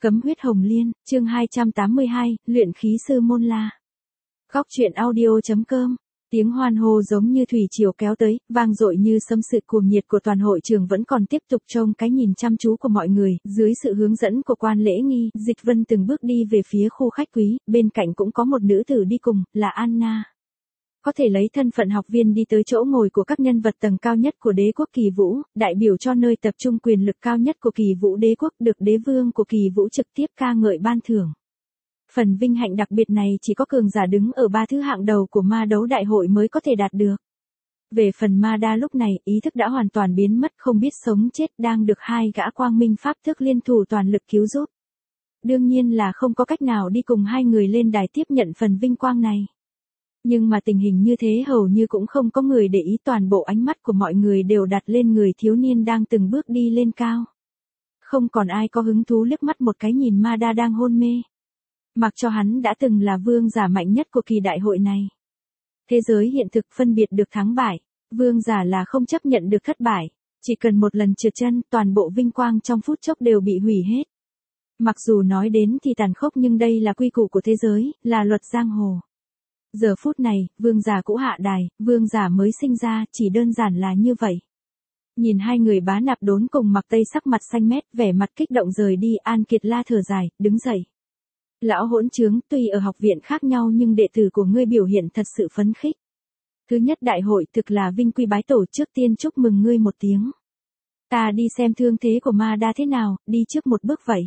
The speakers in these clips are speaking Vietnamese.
Cấm huyết hồng liên, chương 282, luyện khí sư môn la. Góc truyện audio.com. Tiếng hoan hô giống như thủy triều kéo tới, vang dội như sấm, sự cuồng nhiệt của toàn hội trường vẫn còn tiếp tục trông cái nhìn chăm chú của mọi người. Dưới sự hướng dẫn của quan lễ nghi, Dịch Vân từng bước đi về phía khu khách quý, bên cạnh cũng có một nữ tử đi cùng, là Anna. Có thể lấy thân phận học viên đi tới chỗ ngồi của các nhân vật tầng cao nhất của đế quốc Kỳ Vũ, đại biểu cho nơi tập trung quyền lực cao nhất của Kỳ Vũ đế quốc, được đế vương của Kỳ Vũ trực tiếp ca ngợi ban thưởng. Phần vinh hạnh đặc biệt này chỉ có cường giả đứng ở ba thứ hạng đầu của ma đấu đại hội mới có thể đạt được. Về phần Ma Đa lúc này, ý thức đã hoàn toàn biến mất, không biết sống chết, đang được hai gã quang minh pháp thức liên thủ toàn lực cứu giúp. Đương nhiên là không có cách nào đi cùng hai người lên đài tiếp nhận phần vinh quang này. Nhưng mà tình hình như thế hầu như cũng không có người để ý, toàn bộ ánh mắt của mọi người đều đặt lên người thiếu niên đang từng bước đi lên cao. Không còn ai có hứng thú liếc mắt một cái nhìn Ma Đa đang hôn mê. Mặc cho hắn đã từng là vương giả mạnh nhất của kỳ đại hội này. Thế giới hiện thực phân biệt được thắng bại, vương giả là không chấp nhận được thất bại. Chỉ cần một lần trượt chân, toàn bộ vinh quang trong phút chốc đều bị hủy hết. Mặc dù nói đến thì tàn khốc nhưng đây là quy củ của thế giới, là luật giang hồ. Giờ phút này, vương giả cũ hạ đài, vương giả mới sinh ra, chỉ đơn giản là như vậy. Nhìn hai người bá nạp đốn cùng mặc tây sắc mặt xanh mét, vẻ mặt kích động rời đi, An Kiệt La thở dài, đứng dậy. Lão hỗn trướng, tuy ở học viện khác nhau nhưng đệ tử của ngươi biểu hiện thật sự phấn khích. Thứ nhất đại hội thực là vinh quy bái tổ, trước tiên chúc mừng ngươi một tiếng. Ta đi xem thương thế của Ma Đa thế nào, đi trước một bước vậy.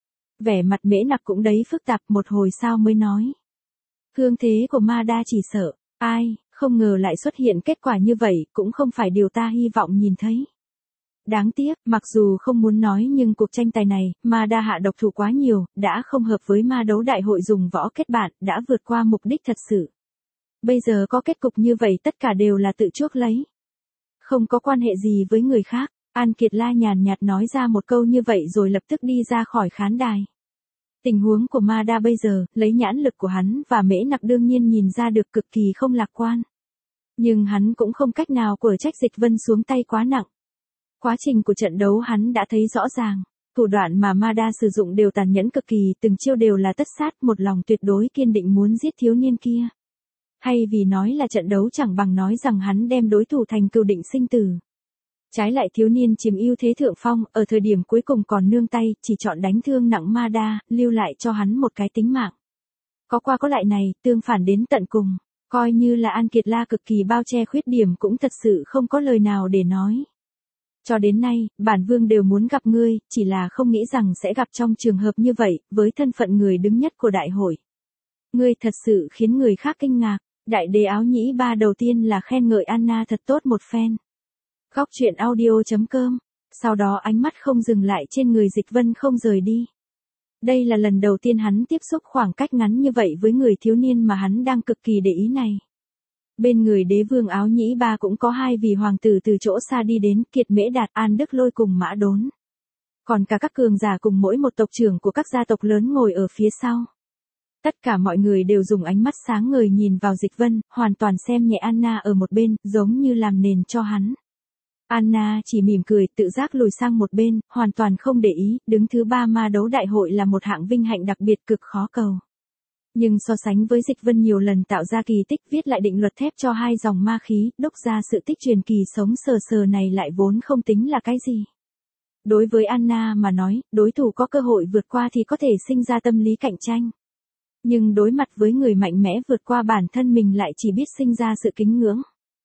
Vẻ mặt Mễ Nặc cũng đấy phức tạp, một hồi sau mới nói. Thương thế của Ma Đa chỉ sợ, ai, không ngờ lại xuất hiện kết quả như vậy, cũng không phải điều ta hy vọng nhìn thấy. Đáng tiếc, mặc dù không muốn nói nhưng cuộc tranh tài này, Ma Đa hạ độc thủ quá nhiều, đã không hợp với ma đấu đại hội dùng võ kết bạn, đã vượt qua mục đích thật sự. Bây giờ có kết cục như vậy tất cả đều là tự chuốc lấy. Không có quan hệ gì với người khác, An Kiệt La nhàn nhạt nói ra một câu như vậy rồi lập tức đi ra khỏi khán đài. Tình huống của Ma Đa bây giờ, lấy nhãn lực của hắn và Mễ Nặc đương nhiên nhìn ra được cực kỳ không lạc quan. Nhưng hắn cũng không cách nào của trách Dịch Vân xuống tay quá nặng. Quá trình của trận đấu hắn đã thấy rõ ràng, thủ đoạn mà Ma Đa sử dụng đều tàn nhẫn cực kỳ, từng chiêu đều là tất sát, một lòng tuyệt đối kiên định muốn giết thiếu niên kia. Hay vì nói là trận đấu chẳng bằng nói rằng hắn đem đối thủ thành cừu định sinh tử. Trái lại thiếu niên chiếm ưu thế thượng phong, ở thời điểm cuối cùng còn nương tay, chỉ chọn đánh thương nặng Ma Đa, lưu lại cho hắn một cái tính mạng. Có qua có lại này, tương phản đến tận cùng, coi như là An Kiệt La cực kỳ bao che khuyết điểm cũng thật sự không có lời nào để nói. Cho đến nay, bản vương đều muốn gặp ngươi, chỉ là không nghĩ rằng sẽ gặp trong trường hợp như vậy, với thân phận người đứng nhất của đại hội. Ngươi thật sự khiến người khác kinh ngạc. Đại đế áo nhĩ ba đầu tiên là khen ngợi Anna thật tốt một phen. Góc truyện audio.com. Sau đó ánh mắt không dừng lại trên người Dịch Vân không rời đi. Đây là lần đầu tiên hắn tiếp xúc khoảng cách ngắn như vậy với người thiếu niên mà hắn đang cực kỳ để ý này. Bên người đế vương áo nhĩ ba cũng có hai vị hoàng tử từ chỗ xa đi đến, Kiệt Mễ Đạt, An Đức Lôi cùng Mã Đốn. Còn cả các cường giả cùng mỗi một tộc trưởng của các gia tộc lớn ngồi ở phía sau. Tất cả mọi người đều dùng ánh mắt sáng ngời nhìn vào Dịch Vân, hoàn toàn xem nhẹ Anna ở một bên, giống như làm nền cho hắn. Anna chỉ mỉm cười, tự giác lùi sang một bên, hoàn toàn không để ý, đứng thứ ba ma đấu đại hội là một hạng vinh hạnh đặc biệt cực khó cầu. Nhưng so sánh với Dịch Vân nhiều lần tạo ra kỳ tích, viết lại định luật thép cho hai dòng ma khí, đúc ra sự tích truyền kỳ sống sờ sờ này lại vốn không tính là cái gì. Đối với Anna mà nói, đối thủ có cơ hội vượt qua thì có thể sinh ra tâm lý cạnh tranh. Nhưng đối mặt với người mạnh mẽ vượt qua bản thân mình lại chỉ biết sinh ra sự kính ngưỡng.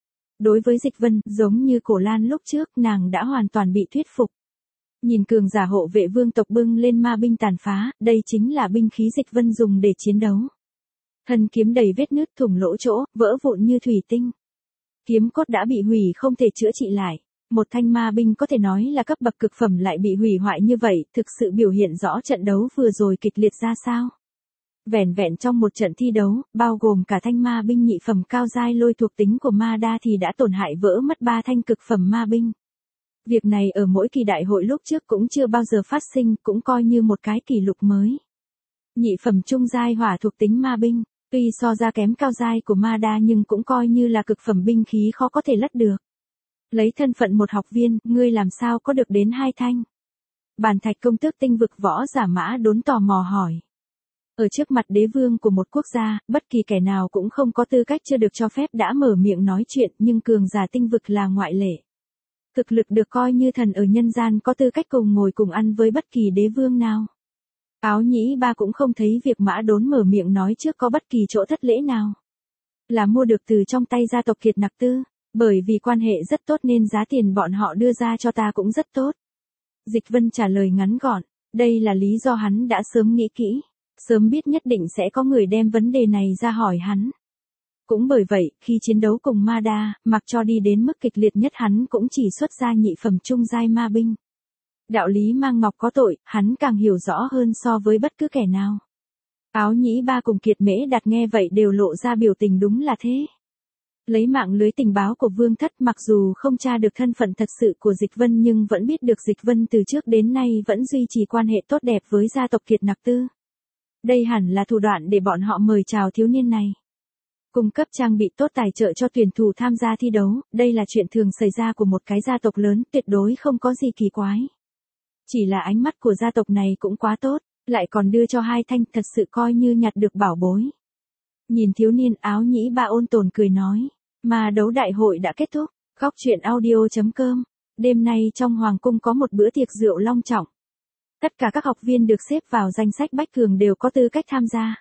Đối với Dịch Vân, giống như Cổ Lan lúc trước, nàng đã hoàn toàn bị thuyết phục. Nhìn cường giả hộ vệ vương tộc bưng lên ma binh tàn phá, đây chính là binh khí Dịch Vân dùng để chiến đấu. Thân kiếm đầy vết nứt, thủng lỗ chỗ, vỡ vụn như thủy tinh. Kiếm cốt đã bị hủy không thể chữa trị lại. Một thanh ma binh có thể nói là cấp bậc cực phẩm lại bị hủy hoại như vậy, thực sự biểu hiện rõ trận đấu vừa rồi kịch liệt ra sao. Vẻn vẹn trong một trận thi đấu, bao gồm cả thanh ma binh nhị phẩm cao giai lôi thuộc tính của Ma Đa thì đã tổn hại vỡ mất 3 thanh cực phẩm ma binh. Việc này ở mỗi kỳ đại hội lúc trước cũng chưa bao giờ phát sinh, cũng coi như một cái kỷ lục mới. Nhị phẩm trung giai hỏa thuộc tính ma binh, tuy so ra kém cao giai của Ma Đa nhưng cũng coi như là cực phẩm binh khí khó có thể lất được. Lấy thân phận một học viên, ngươi làm sao có được đến 2 thanh? Bàn Thạch công tước tinh vực Võ Giả Mã Đốn tò mò hỏi. Ở trước mặt đế vương của một quốc gia, bất kỳ kẻ nào cũng không có tư cách chưa được cho phép đã mở miệng nói chuyện, nhưng cường giả tinh vực là ngoại lệ. Thực lực được coi như thần ở nhân gian có tư cách cùng ngồi cùng ăn với bất kỳ đế vương nào. Áo Nhĩ Ba cũng không thấy việc Mã Đốn mở miệng nói trước có bất kỳ chỗ thất lễ nào. Là mua được từ trong tay gia tộc Kiệt Nặc Tư, bởi vì quan hệ rất tốt nên giá tiền bọn họ đưa ra cho ta cũng rất tốt. Dịch Vân trả lời ngắn gọn, đây là lý do hắn đã sớm nghĩ kỹ, sớm biết nhất định sẽ có người đem vấn đề này ra hỏi hắn. Cũng bởi vậy, khi chiến đấu cùng Ma Đa, mặc cho đi đến mức kịch liệt nhất hắn cũng chỉ xuất ra nhị phẩm trung giai ma binh. Đạo lý mang ngọc có tội, hắn càng hiểu rõ hơn so với bất cứ kẻ nào. Áo Nhĩ Ba cùng Kiệt Mễ Đạt nghe vậy đều lộ ra biểu tình đúng là thế. Lấy mạng lưới tình báo của Vương Thất mặc dù không tra được thân phận thật sự của Dịch Vân nhưng vẫn biết được Dịch Vân từ trước đến nay vẫn duy trì quan hệ tốt đẹp với gia tộc Kiệt Nặc Tư. Đây hẳn là thủ đoạn để bọn họ mời chào thiếu niên này. Cung cấp trang bị tốt tài trợ cho tuyển thủ tham gia thi đấu, đây là chuyện thường xảy ra của một cái gia tộc lớn, tuyệt đối không có gì kỳ quái. Chỉ là ánh mắt của gia tộc này cũng quá tốt, lại còn đưa cho hai thanh, thật sự coi như nhặt được bảo bối. Nhìn thiếu niên, Áo Nhĩ Ba ôn tồn cười nói, mà đấu đại hội đã kết thúc. Góc truyện audio.com. Đêm nay trong hoàng cung có một bữa tiệc rượu long trọng. Tất cả các học viên được xếp vào danh sách bách cường đều có tư cách tham gia.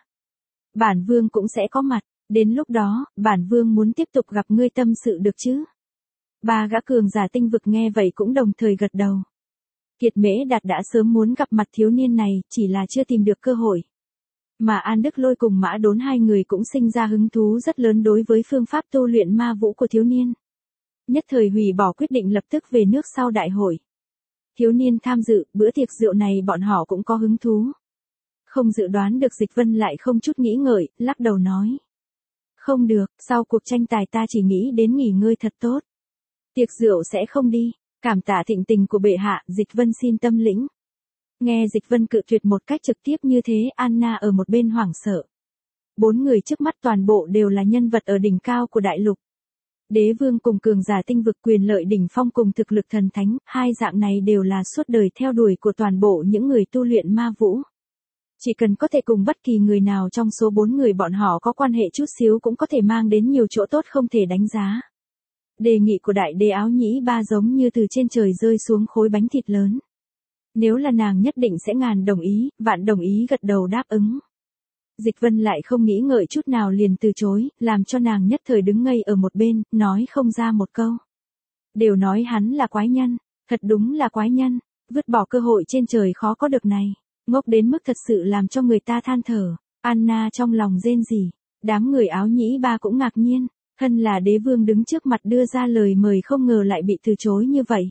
Bản vương cũng sẽ có mặt, đến lúc đó, bản vương muốn tiếp tục gặp ngươi tâm sự được chứ. Ba gã cường giả tinh vực nghe vậy cũng đồng thời gật đầu. Kiệt Mễ Đạt đã sớm muốn gặp mặt thiếu niên này, chỉ là chưa tìm được cơ hội. Mà An Đức Lôi cùng Mã Đốn hai người cũng sinh ra hứng thú rất lớn đối với phương pháp tu luyện ma vũ của thiếu niên. Nhất thời hủy bỏ quyết định lập tức về nước sau đại hội. Thiếu niên tham dự, bữa tiệc rượu này bọn họ cũng có hứng thú. Không dự đoán được Dịch Vân lại không chút nghĩ ngợi, lắc đầu nói. Không được, sau cuộc tranh tài ta chỉ nghĩ đến nghỉ ngơi thật tốt. Tiệc rượu sẽ không đi, cảm tạ thịnh tình của bệ hạ, Dịch Vân xin tâm lĩnh. Nghe Dịch Vân cự tuyệt một cách trực tiếp như thế, Anna ở một bên hoảng sợ. 4 người trước mắt toàn bộ đều là nhân vật ở đỉnh cao của đại lục. Đế vương cùng cường giả tinh vực quyền lợi đỉnh phong cùng thực lực thần thánh, hai dạng này đều là suốt đời theo đuổi của toàn bộ những người tu luyện ma vũ. Chỉ cần có thể cùng bất kỳ người nào trong số 4 người bọn họ có quan hệ chút xíu cũng có thể mang đến nhiều chỗ tốt không thể đánh giá. Đề nghị của đại đế Áo Nhĩ Ba giống như từ trên trời rơi xuống khối bánh thịt lớn. Nếu là nàng nhất định sẽ ngàn đồng ý, vạn đồng ý gật đầu đáp ứng. Dịch Vân lại không nghĩ ngợi chút nào liền từ chối, làm cho nàng nhất thời đứng ngây ở một bên, nói không ra một câu. Đều nói hắn là quái nhân, thật đúng là quái nhân, vứt bỏ cơ hội trên trời khó có được này, ngốc đến mức thật sự làm cho người ta than thở. Anna trong lòng rên rỉ, đám người Áo Nhĩ Ba cũng ngạc nhiên, thân là đế vương đứng trước mặt đưa ra lời mời không ngờ lại bị từ chối như vậy.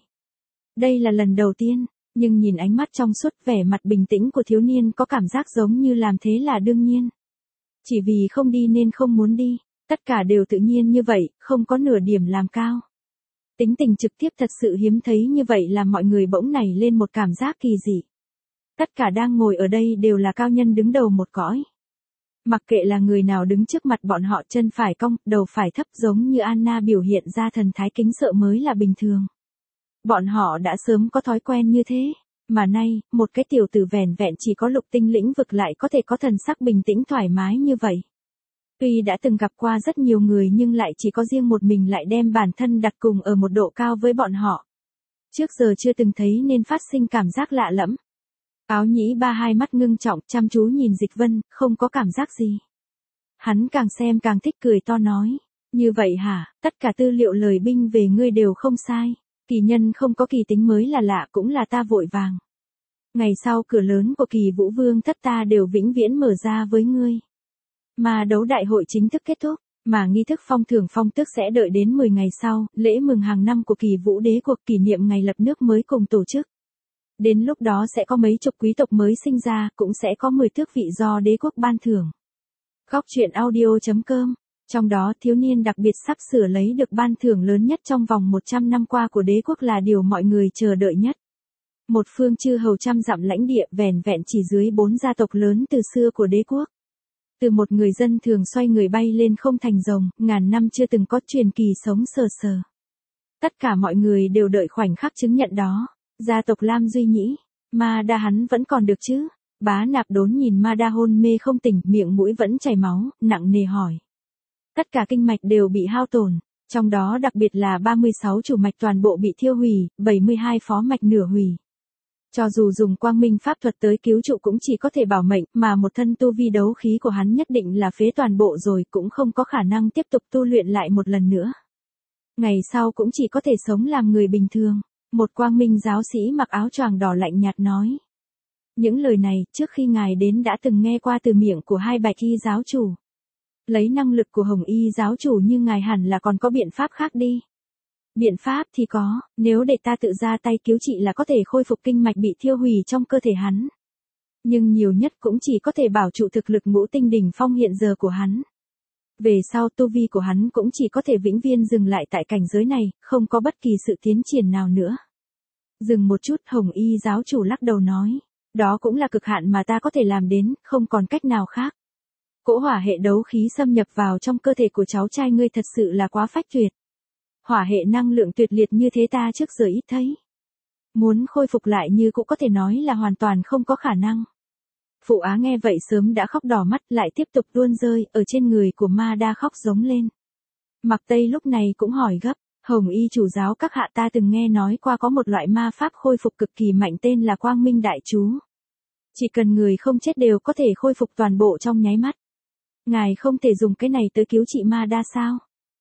Đây là lần đầu tiên. Nhưng nhìn ánh mắt trong suốt vẻ mặt bình tĩnh của thiếu niên có cảm giác giống như làm thế là đương nhiên. Chỉ vì không đi nên không muốn đi, tất cả đều tự nhiên như vậy, không có nửa điểm làm cao. Tính tình trực tiếp thật sự hiếm thấy như vậy làm mọi người bỗng nảy lên một cảm giác kỳ dị. Tất cả đang ngồi ở đây đều là cao nhân đứng đầu một cõi. Mặc kệ là người nào đứng trước mặt bọn họ chân phải cong, đầu phải thấp giống như Anna biểu hiện ra thần thái kính sợ mới là bình thường. Bọn họ đã sớm có thói quen như thế, mà nay, một cái tiểu tử vẻn vẹn chỉ có lục tinh lĩnh vực lại có thể có thần sắc bình tĩnh thoải mái như vậy. Tuy đã từng gặp qua rất nhiều người nhưng lại chỉ có riêng một mình lại đem bản thân đặt cùng ở một độ cao với bọn họ. Trước giờ chưa từng thấy nên phát sinh cảm giác lạ lẫm. Áo Nhĩ Ba hai mắt ngưng trọng chăm chú nhìn Dịch Vân, không có cảm giác gì. Hắn càng xem càng thích cười to nói, như vậy hả, tất cả tư liệu lời binh về ngươi đều không sai. Kỳ nhân không có kỳ tính mới là lạ cũng là ta vội vàng. Ngày sau cửa lớn của Kỳ Vũ Vương Thất ta đều vĩnh viễn mở ra với ngươi. Mà đấu đại hội chính thức kết thúc, mà nghi thức phong thưởng phong tước sẽ đợi đến 10 ngày sau, lễ mừng hàng năm của Kỳ Vũ Đế quốc kỷ niệm ngày lập nước mới cùng tổ chức. Đến lúc đó sẽ có mấy chục quý tộc mới sinh ra, cũng sẽ có 10 tước vị do đế quốc ban thưởng. Góc truyện audio.com. Trong đó thiếu niên đặc biệt sắp sửa lấy được ban thưởng lớn nhất trong vòng 100 năm qua của đế quốc là điều mọi người chờ đợi nhất. Một phương chư hầu trăm dặm lãnh địa vẻn vẹn chỉ dưới 4 gia tộc lớn từ xưa của đế quốc. Từ một người dân thường xoay người bay lên không thành rồng, ngàn năm chưa từng có truyền kỳ sống sờ sờ. Tất cả mọi người đều đợi khoảnh khắc chứng nhận đó. Gia tộc Lam Duy Nhĩ, Ma đa hắn vẫn còn được chứ? Bá Nạp Đốn nhìn Ma đa hôn mê không tỉnh, miệng mũi vẫn chảy máu, nặng nề hỏi. Tất cả kinh mạch đều bị hao tổn, trong đó đặc biệt là 36 chủ mạch toàn bộ bị thiêu hủy, 72 phó mạch nửa hủy. Cho dù dùng quang minh pháp thuật tới cứu trụ cũng chỉ có thể bảo mệnh, mà một thân tu vi đấu khí của hắn nhất định là phế toàn bộ rồi, cũng không có khả năng tiếp tục tu luyện lại một lần nữa. Ngày sau cũng chỉ có thể sống làm người bình thường. Một quang minh giáo sĩ mặc áo choàng đỏ lạnh nhạt nói. Những lời này, trước khi ngài đến đã từng nghe qua từ miệng của hai bạch y giáo chủ. Lấy năng lực của hồng y giáo chủ như ngài hẳn là còn có biện pháp khác đi. Biện pháp thì có, nếu để ta tự ra tay cứu trị là có thể khôi phục kinh mạch bị thiêu hủy trong cơ thể hắn. Nhưng nhiều nhất cũng chỉ có thể bảo trụ thực lực ngũ tinh đỉnh phong hiện giờ của hắn. Về sau tu vi của hắn cũng chỉ có thể vĩnh viễn dừng lại tại cảnh giới này, không có bất kỳ sự tiến triển nào nữa. Dừng một chút, hồng y giáo chủ lắc đầu nói. Đó cũng là cực hạn mà ta có thể làm đến, không còn cách nào khác. Cỗ hỏa hệ đấu khí xâm nhập vào trong cơ thể của cháu trai ngươi thật sự là quá phách tuyệt. Hỏa hệ năng lượng tuyệt liệt như thế ta trước giờ ít thấy. Muốn khôi phục lại như cũng có thể nói là hoàn toàn không có khả năng. Phụ Á nghe vậy sớm đã khóc đỏ mắt, lại tiếp tục tuôn rơi, ở trên người của Ma đa khóc giống lên. Mạc Tây lúc này cũng hỏi gấp, hồng y chủ giáo các hạ, ta từng nghe nói qua có một loại ma pháp khôi phục cực kỳ mạnh tên là Quang Minh Đại Chú. Chỉ cần người không chết đều có thể khôi phục toàn bộ trong nháy mắt. Ngài không thể dùng cái này tới cứu trị Ma đa sao?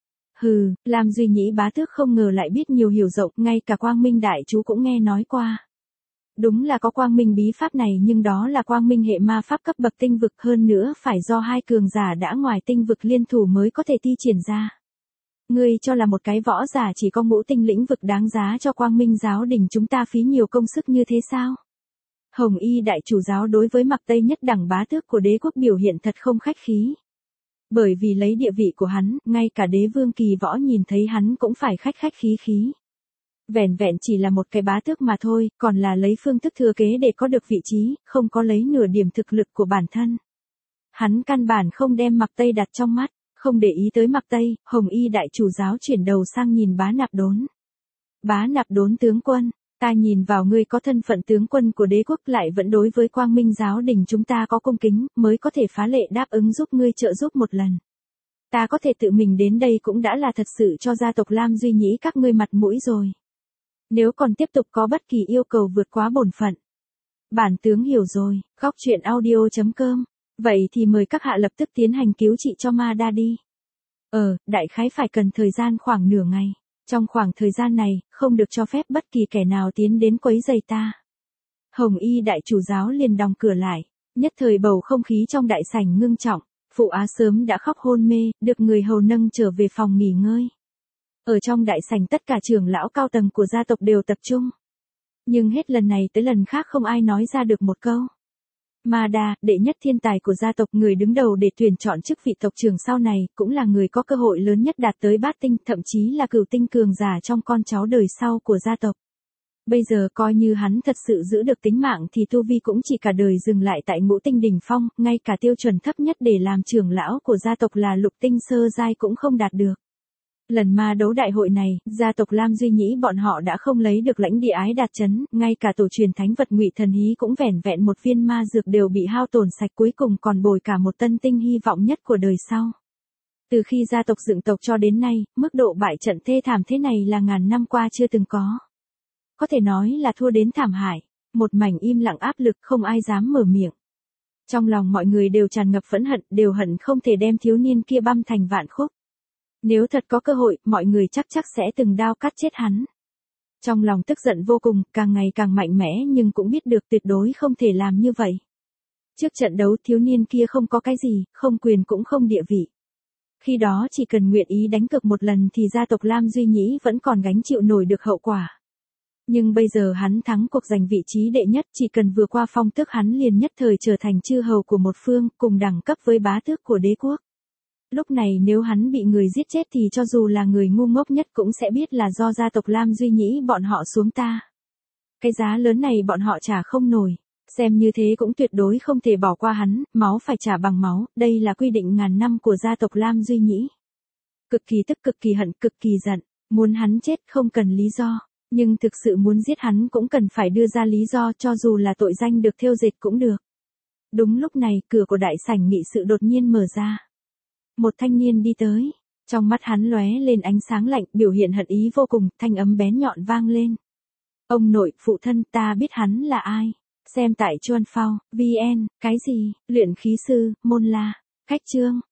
Hừ, Lam Duy Nhĩ bá tước không ngờ lại biết nhiều hiểu rộng, ngay cả Quang Minh Đại Chú cũng nghe nói qua. Đúng là có quang minh bí pháp này, nhưng đó là quang minh hệ ma pháp cấp bậc tinh vực, hơn nữa phải do hai cường giả đã ngoài tinh vực liên thủ mới có thể thi triển ra. Ngươi cho là một cái võ giả chỉ có ngũ tinh lĩnh vực đáng giá cho quang minh giáo đình chúng ta phí nhiều công sức như thế sao? Hồng y đại chủ giáo đối với Mạc Tây nhất đẳng bá tước của đế quốc biểu hiện thật không khách khí. Bởi vì lấy địa vị của hắn, ngay cả đế vương kỳ võ nhìn thấy hắn cũng phải khách khí. Vẻn vẹn chỉ là một cái bá tước mà thôi, còn là lấy phương thức thừa kế để có được vị trí, không có lấy nửa điểm thực lực của bản thân. Hắn căn bản không đem Mạc Tây đặt trong mắt, không để ý tới Mạc Tây, hồng y đại chủ giáo chuyển đầu sang nhìn Bá Nạp Đốn. Bá Nạp Đốn tướng quân, ta nhìn vào ngươi có thân phận tướng quân của đế quốc, lại vẫn đối với quang minh giáo đình chúng ta có cung kính, mới có thể phá lệ đáp ứng giúp ngươi trợ giúp một lần. Ta có thể tự mình đến đây cũng đã là thật sự cho gia tộc Lam Duy Nhĩ các ngươi mặt mũi rồi. Nếu còn tiếp tục có bất kỳ yêu cầu vượt quá bổn phận. Bản tướng hiểu rồi, góc truyện audio.com. Vậy thì mời các hạ lập tức tiến hành cứu trị cho Ma đa đi. Đại khái phải cần thời gian khoảng nửa ngày. Trong khoảng thời gian này, không được cho phép bất kỳ kẻ nào tiến đến quấy rầy ta. Hồng y đại chủ giáo liền đóng cửa lại. Nhất thời bầu không khí trong đại sảnh ngưng trọng. Phụ Á sớm đã khóc hôn mê, được người hầu nâng trở về phòng nghỉ ngơi. Ở trong đại sảnh tất cả trưởng lão cao tầng của gia tộc đều tập trung. Nhưng hết lần này tới lần khác không ai nói ra được một câu. Ma đa, đệ nhất thiên tài của gia tộc, người đứng đầu để tuyển chọn chức vị tộc trưởng sau này, cũng là người có cơ hội lớn nhất đạt tới bát tinh, thậm chí là cửu tinh cường giả trong con cháu đời sau của gia tộc. Bây giờ coi như hắn thật sự giữ được tính mạng thì tu vi cũng chỉ cả đời dừng lại tại ngũ tinh đỉnh phong, ngay cả tiêu chuẩn thấp nhất để làm trưởng lão của gia tộc là lục tinh sơ giai cũng không đạt được. Lần ma đấu đại hội này, gia tộc Lam Duy Nhĩ bọn họ đã không lấy được lãnh địa Ái Đạt Trấn, ngay cả tổ truyền thánh vật Ngụy Thần Hí cũng vẻn vẹn một viên ma dược đều bị hao tổn sạch, cuối cùng còn bồi cả một tân tinh hy vọng nhất của đời sau. Từ khi gia tộc dựng tộc cho đến nay, mức độ bại trận thê thảm thế này là ngàn năm qua chưa từng có. Có thể nói là thua đến thảm hại, một mảnh im lặng áp lực, không ai dám mở miệng. Trong lòng mọi người đều tràn ngập phẫn hận, đều hận không thể đem thiếu niên kia băm thành vạn khúc. Nếu thật có cơ hội, mọi người chắc sẽ từng đao cắt chết hắn. Trong lòng tức giận vô cùng, càng ngày càng mạnh mẽ, nhưng cũng biết được tuyệt đối không thể làm như vậy. Trước trận đấu thiếu niên kia không có cái gì, không quyền cũng không địa vị. Khi đó chỉ cần nguyện ý đánh cược một lần thì gia tộc Lam Duy Nhĩ vẫn còn gánh chịu nổi được hậu quả. Nhưng bây giờ hắn thắng cuộc giành vị trí đệ nhất, chỉ cần vừa qua phong tước hắn liền nhất thời trở thành chư hầu của một phương, cùng đẳng cấp với bá tước của đế quốc. Lúc này nếu hắn bị người giết chết thì cho dù là người ngu ngốc nhất cũng sẽ biết là do gia tộc Lam Duy Nhĩ bọn họ xuống ta. Cái giá lớn này bọn họ trả không nổi, xem như thế cũng tuyệt đối không thể bỏ qua hắn, máu phải trả bằng máu, đây là quy định ngàn năm của gia tộc Lam Duy Nhĩ. Cực kỳ tức, cực kỳ hận, cực kỳ giận, muốn hắn chết không cần lý do. Nhưng thực sự muốn giết hắn cũng cần phải đưa ra lý do, cho dù là tội danh được thêu dệt cũng được. Đúng lúc này, cửa của đại sảnh nghị sự đột nhiên mở ra. Một thanh niên đi tới. Trong mắt hắn lóe lên ánh sáng lạnh, biểu hiện hận ý vô cùng, thanh âm bén nhọn vang lên. Ông nội, phụ thân, ta biết hắn là ai. Xem tại Chuan Phao, VN, cái gì, luyện khí sư, Môn La. Khách chương.